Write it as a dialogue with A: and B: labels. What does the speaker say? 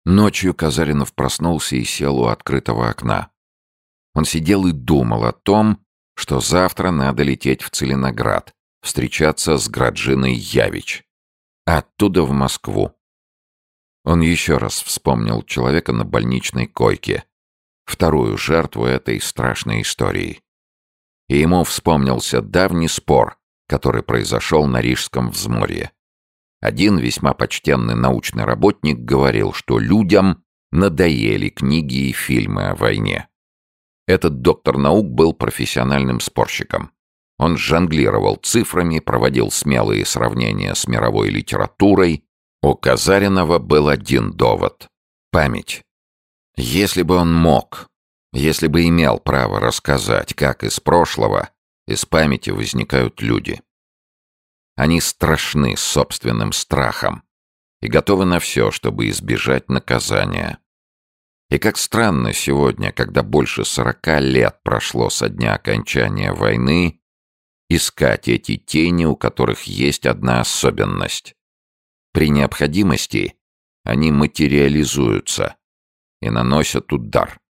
A: Ночью Казаринов проснулся и сел у открытого окна. Он сидел и думал о том, что завтра надо лететь в Целиноград, встречаться с Граджиной Явич, а оттуда в Москву. Он еще раз вспомнил человека на больничной койке, вторую жертву этой страшной истории. И ему вспомнился давний спор, который произошел на Рижском взморье. Один весьма почтенный научный работник говорил, что людям надоели книги и фильмы о войне. Этот доктор наук был профессиональным спорщиком. Он жонглировал цифрами, проводил смелые сравнения с мировой литературой. У Казаринова был один довод — память. Если бы он мог, если бы имел право рассказать, как из прошлого, из памяти возникают люди. Они страшны собственным страхом и готовы на все, чтобы избежать наказания. И как странно сегодня, когда больше 40 лет прошло со дня окончания войны, искать эти тени, у которых есть одна особенность. При необходимости они материализуются и наносят удар.